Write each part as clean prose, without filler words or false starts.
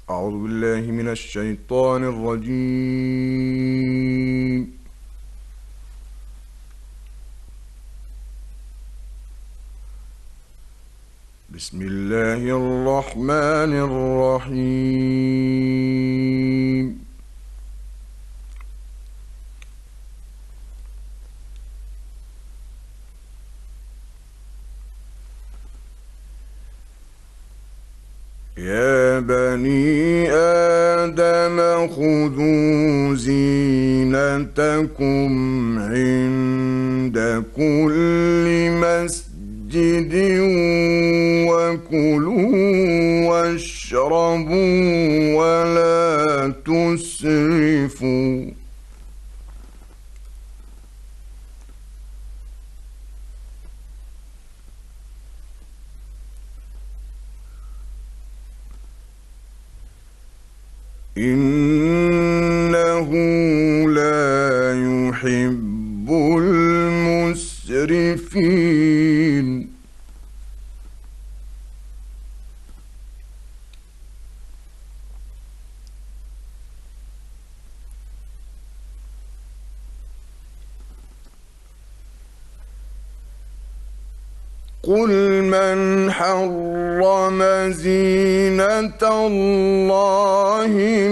أعوذ بالله من الشيطان الرجيم. بسم الله الرحمن الرحيم. يا بني آدم خذوا زينتكم عند كل مسجد وكلوا واشربوا ولا تسرفوا إنه لا يحب المسرفين. قل من حرم زينة الله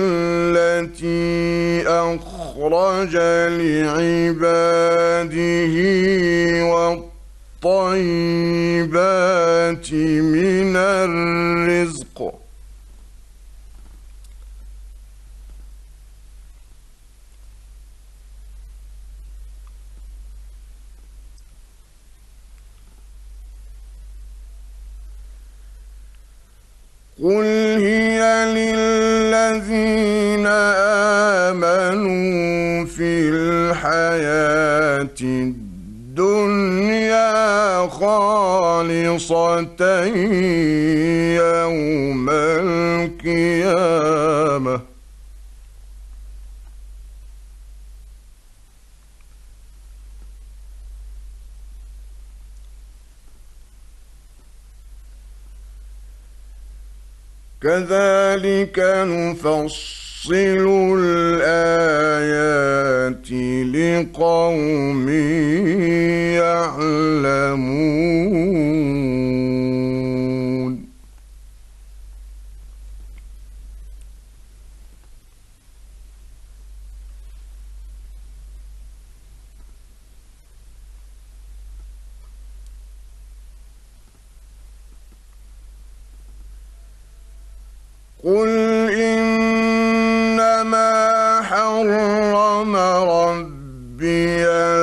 التي أخرج لعباده والطيبات من الرزق قل هي للذين آمنوا في الحياة الدنيا خالصة يوم القيامة. كذلك نفصل الآيات لقوم يعلمون. قل إنما حرم ربي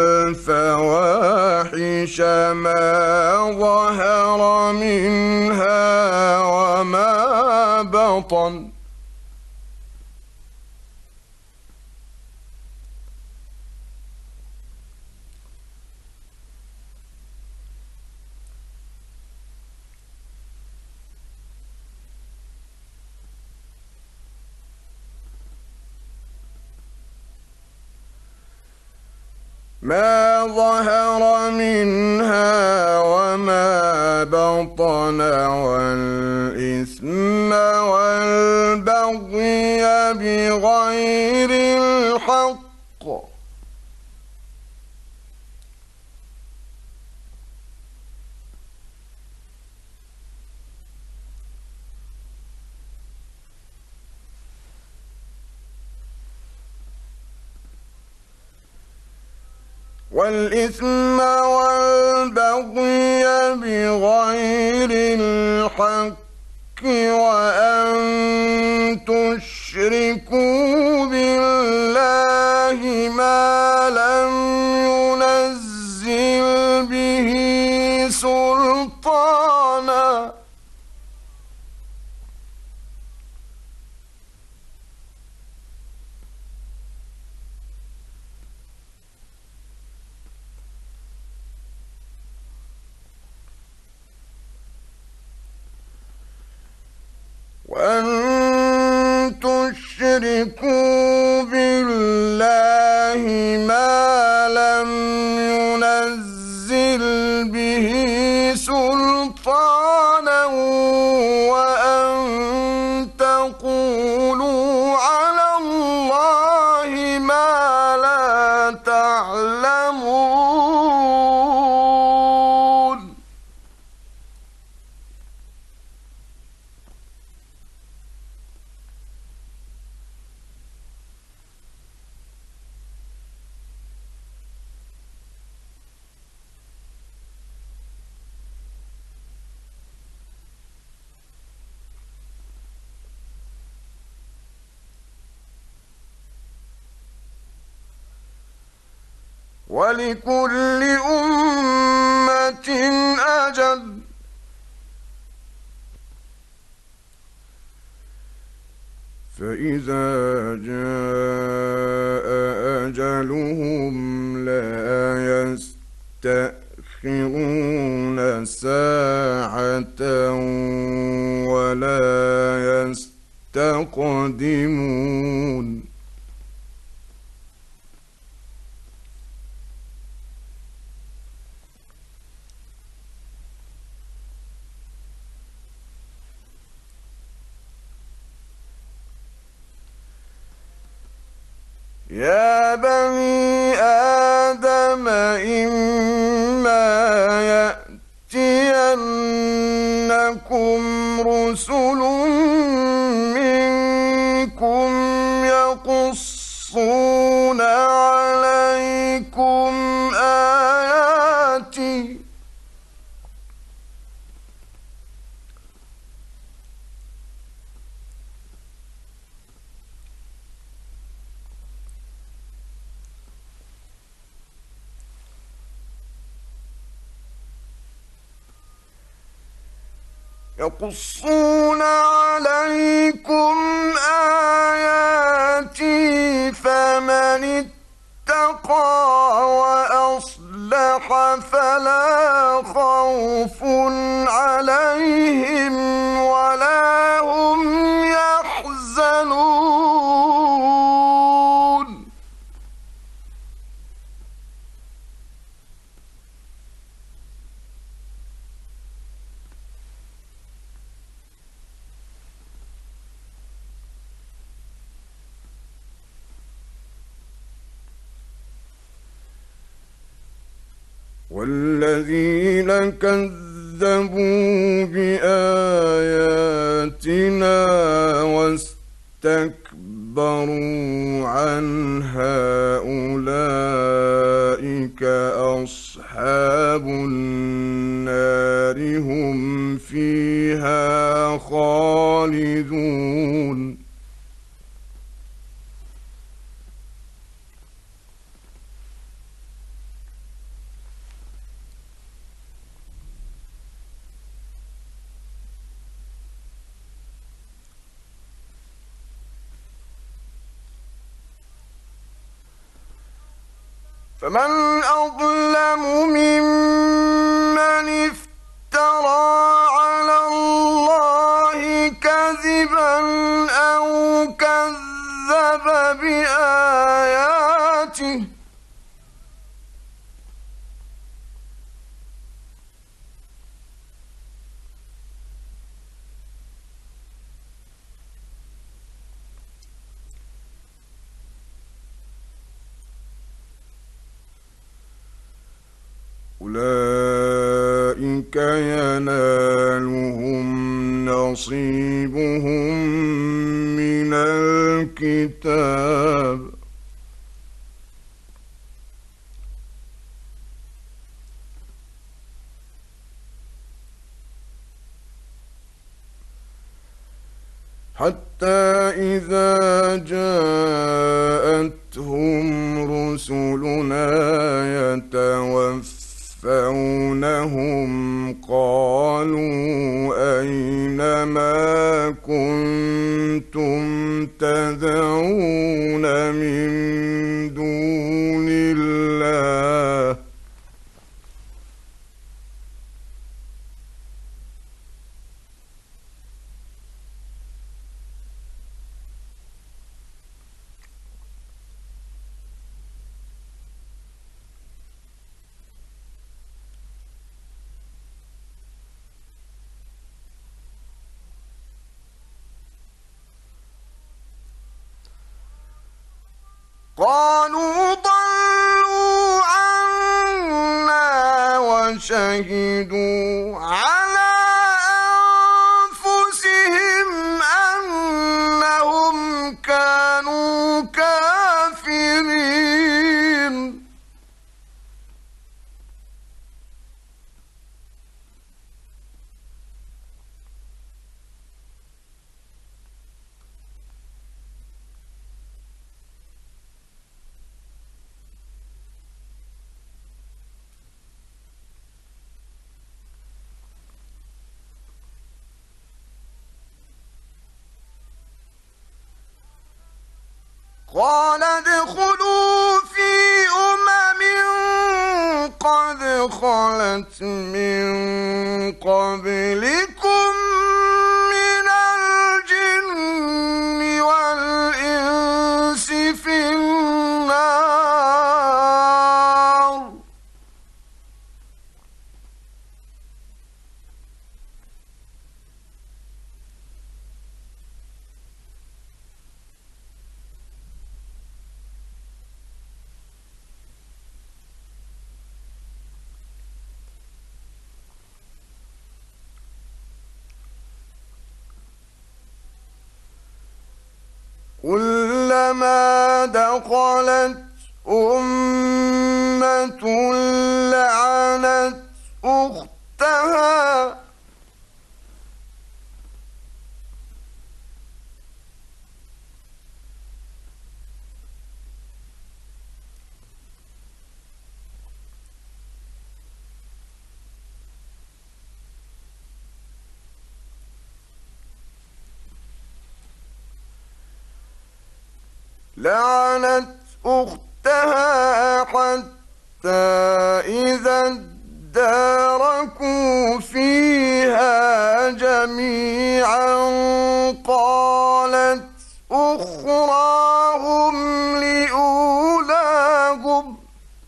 الفواحش ما ظهر منها وما بطن ما ظهر منها وما بطن والإثم والبغي بغير الحق بغير الحق وأن تشركوا بالله ما لم ينزل به سلطانا وأن تقولوا على الله ما لا تعلمون. ولكل أمة أجل، فإذا جاء أجلهم لا يستأخرون ساعة ولا يستقدمون. يا بني آدم إما يأتينكم رسل منكم يقصون عليكم آياتي فمن اتقى وأصلح فلا خوف عليهم ولا هم يحزنون. والذين كذبوا بآياتنا واستكبروا عنها أولئك أصحاب النار هم فيها خالدون. فمن أظلم ممن افترى على الله كذبا أو كذب بآياته أولئك ينالهم نصيبهم من الكتاب حتى إذا جاءتهم رسلنا يتوفونهم قالوا أين ما كنتم تدعون من دون الله قالوا ضلوا عنا وشهدوا على أنفسهم أنهم كانوا كافرين. قال ادخلوا في قد خلت من قبلكم من الجن والإنس في النار. كلما دخلت أمة لعنت أختها حتى إذا اداركوا فيها جميعا قالت أخراهم لأولاهم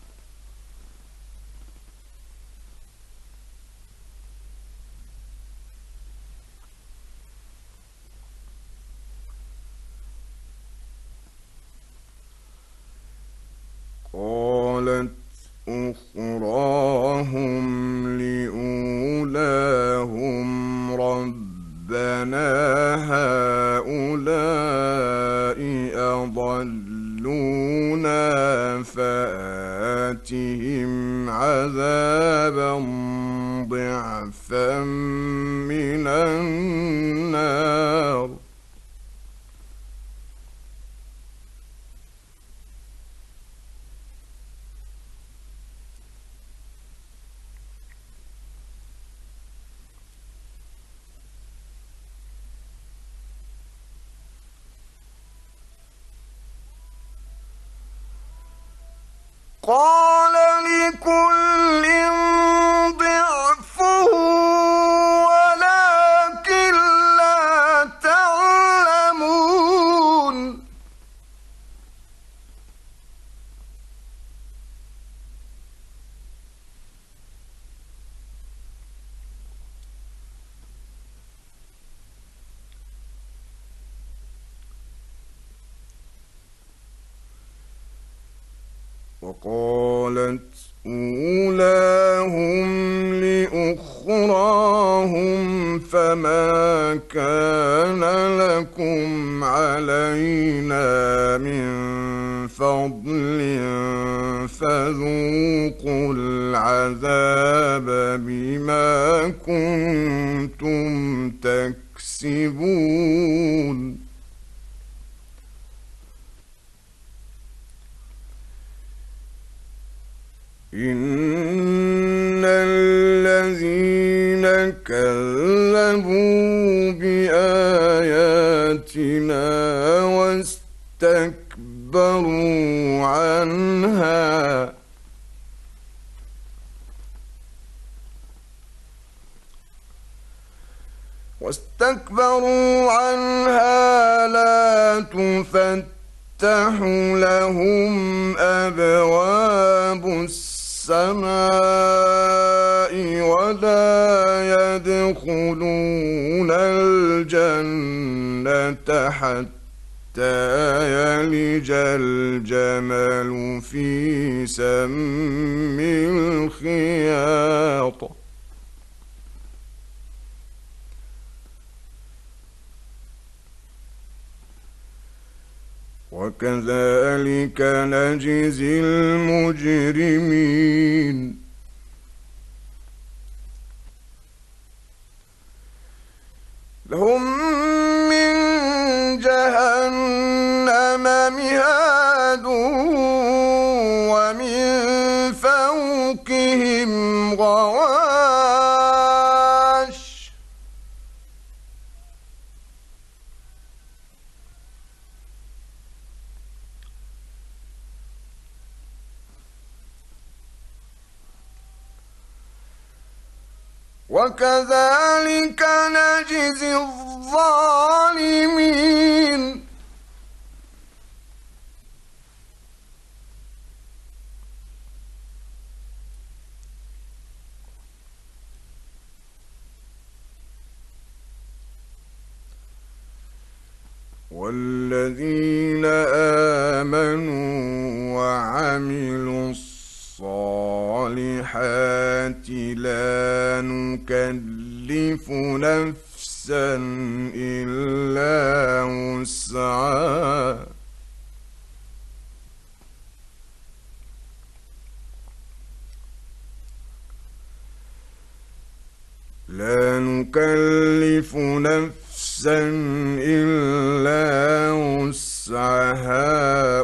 ربنا هؤلاء أضلونا فآتهم عذابا ضعفا من النار. قال لكل ضعف ولكن لا تعلمون. وقالت أولاهم لأخراهم فما كان لكم علينا من فضل فذوقوا العذاب بما كنتم تكسبون. إن الذين كذبوا بآياتنا واستكبروا عنها لا تفتح لهم أبواب السماء ولا يدخلون الجنة حتى يلج الجمل في سم الخياط وكذلك نجزي المجرمين لهم من جهنم مهاد ومن فوقهم غواش وكذلك نجزي الظالمين والذين آمنوا وعملوا الصالحات لا نكلف نفسا إلا وسعها لا نكلف نفسا إلا وسعها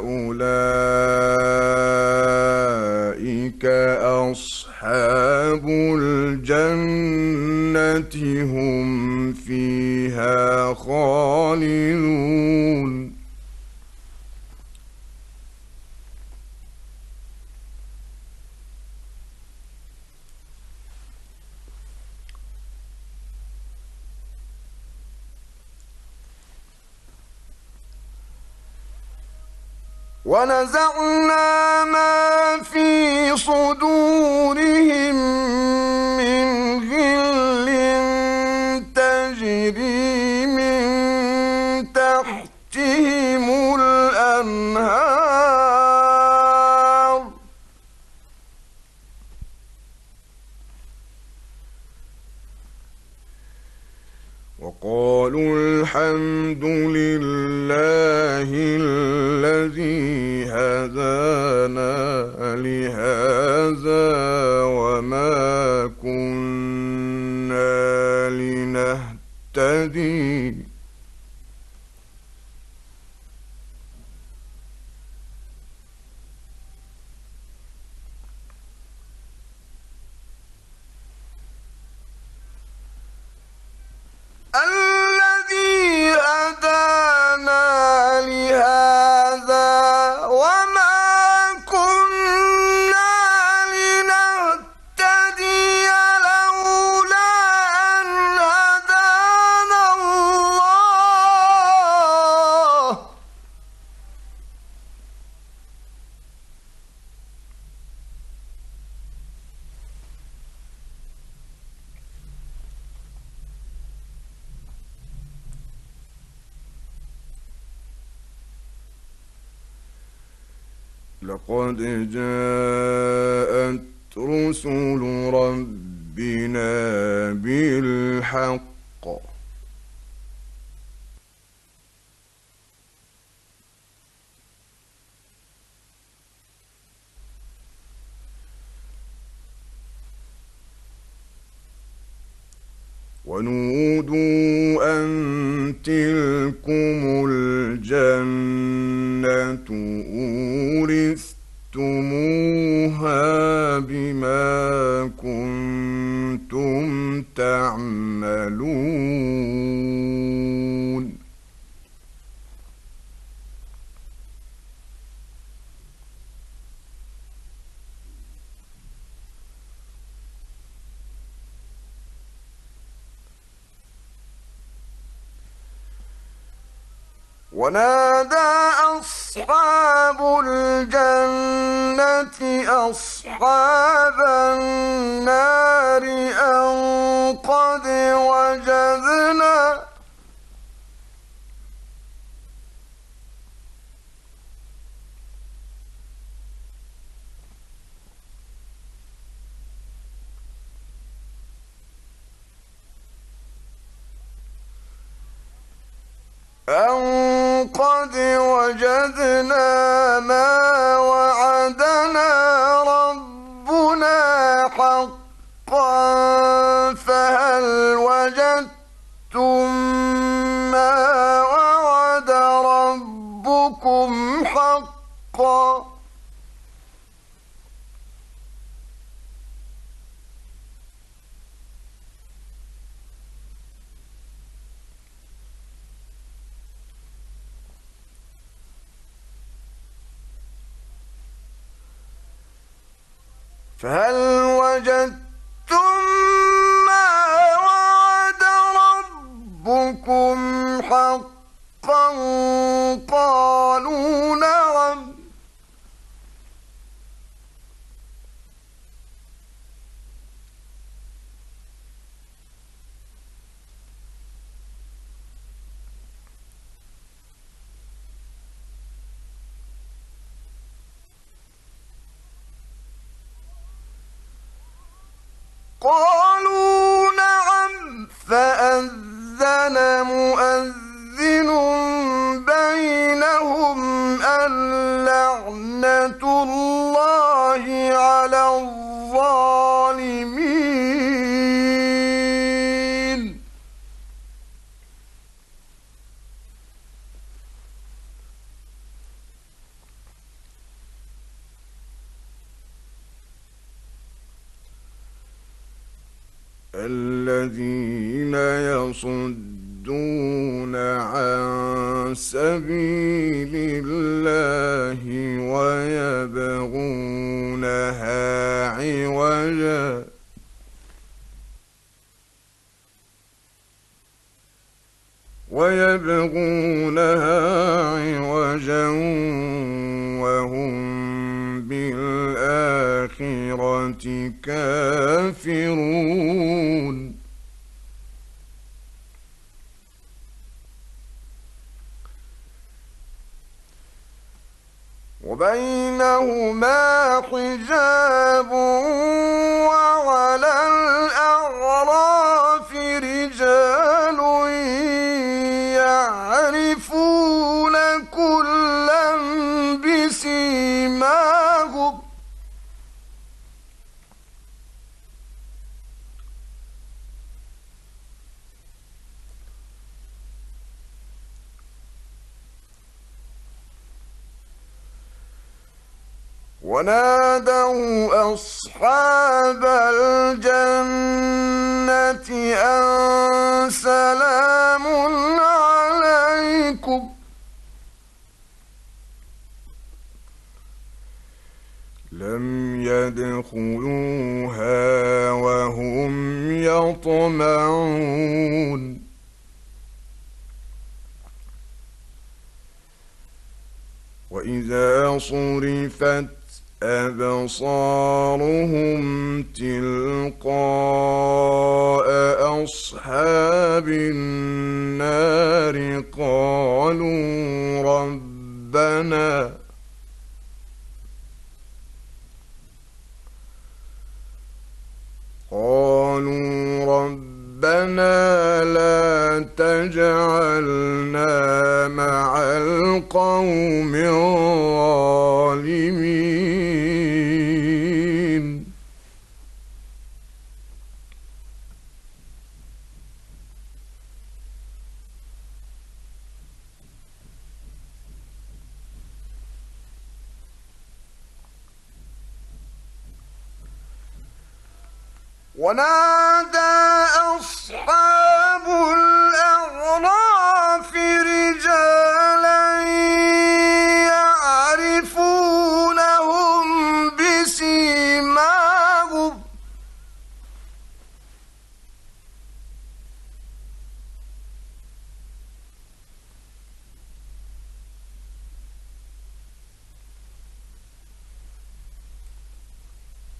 أولئك أصحاب الجنة هم فيها خالدون ونزعنا ما في صدورهم من غل تجري من تحتهم الأنهار وقالوا الحمد لله الذي هدانا لهذا وما كنا لنهتدي الذي هدانا لهذا وما كنا لنهتدي لولا أن هدانا الله لقد جاءت رسل ربنا بالحق ونودوا أن تلكم الجنة أورثتموها بما كنتم تعملون ونادى أصحاب الجنة أصحاب النار أن قد وجدنا أن قد وجدنا ما وعدنا ربنا حقا فهل وجدتم ما وعد ربكم حقا فهل وجدتم ما وعد ربكم حقا قالوا نعم قالوا نعم فأذن مؤذن بينهم اللعنة الله على الظالمين الذين يصدون عن سبيل الله ويبغونها عوجا وهم بالآخرة كافرون وبينهما حجاب وعلى الأعراف رجال يعرفون كلا بسيماهم ونادوا أصحاب الجنة أن سلام عليكم لم يدخلوها وهم يطمعون وإذا صرفت أبصارهم تلقاء أصحاب النار قالوا ربنا لا تجعلنا مع القوم الظالمين ونادى أصحاب الأعراف رجالا يعرفونهم بسيماهم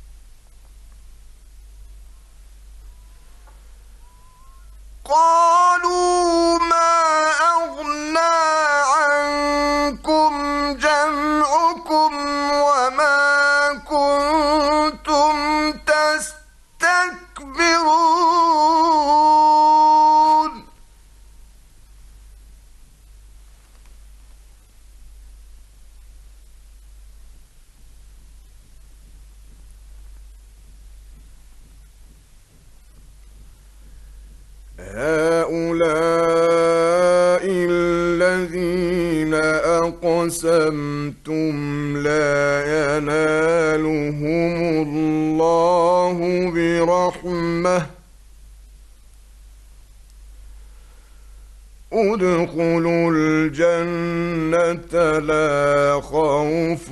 قال الذين أقسمتم لا ينالهم الله برحمة ادخلوا الجنة لا خوف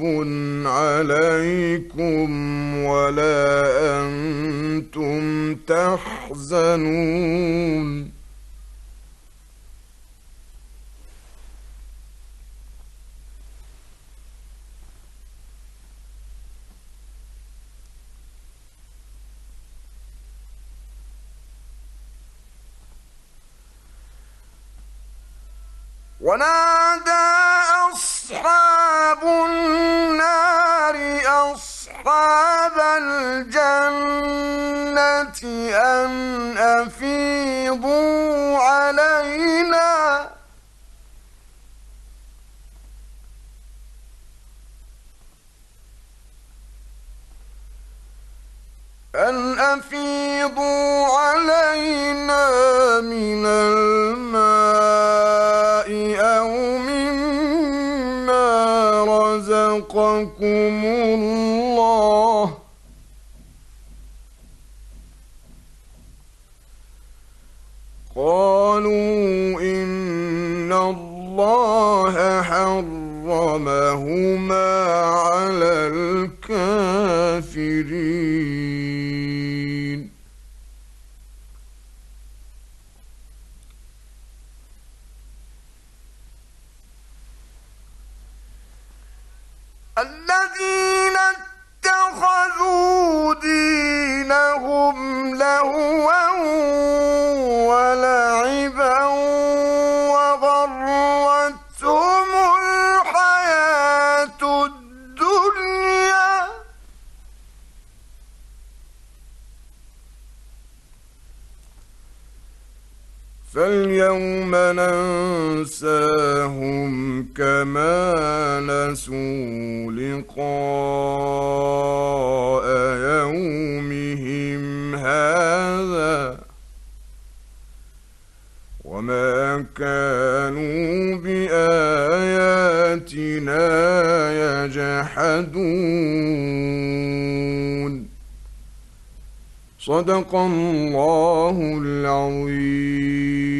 عليكم ولا أنتم تحزنون ونادى أصحاب النار أصحاب الجنة أن أفيضوا علينا من الماء أو مما رزقكم الله قالوا إن الله حرمهما على الكافرين الذين اتخذوا دينهم لهوا ولعبا وغرتهم الحياة الدنيا فاليوم ننساهم كما نسوا لقاء يومهم هذا وما كانوا بآياتنا يجحدون صدق الله العظيم.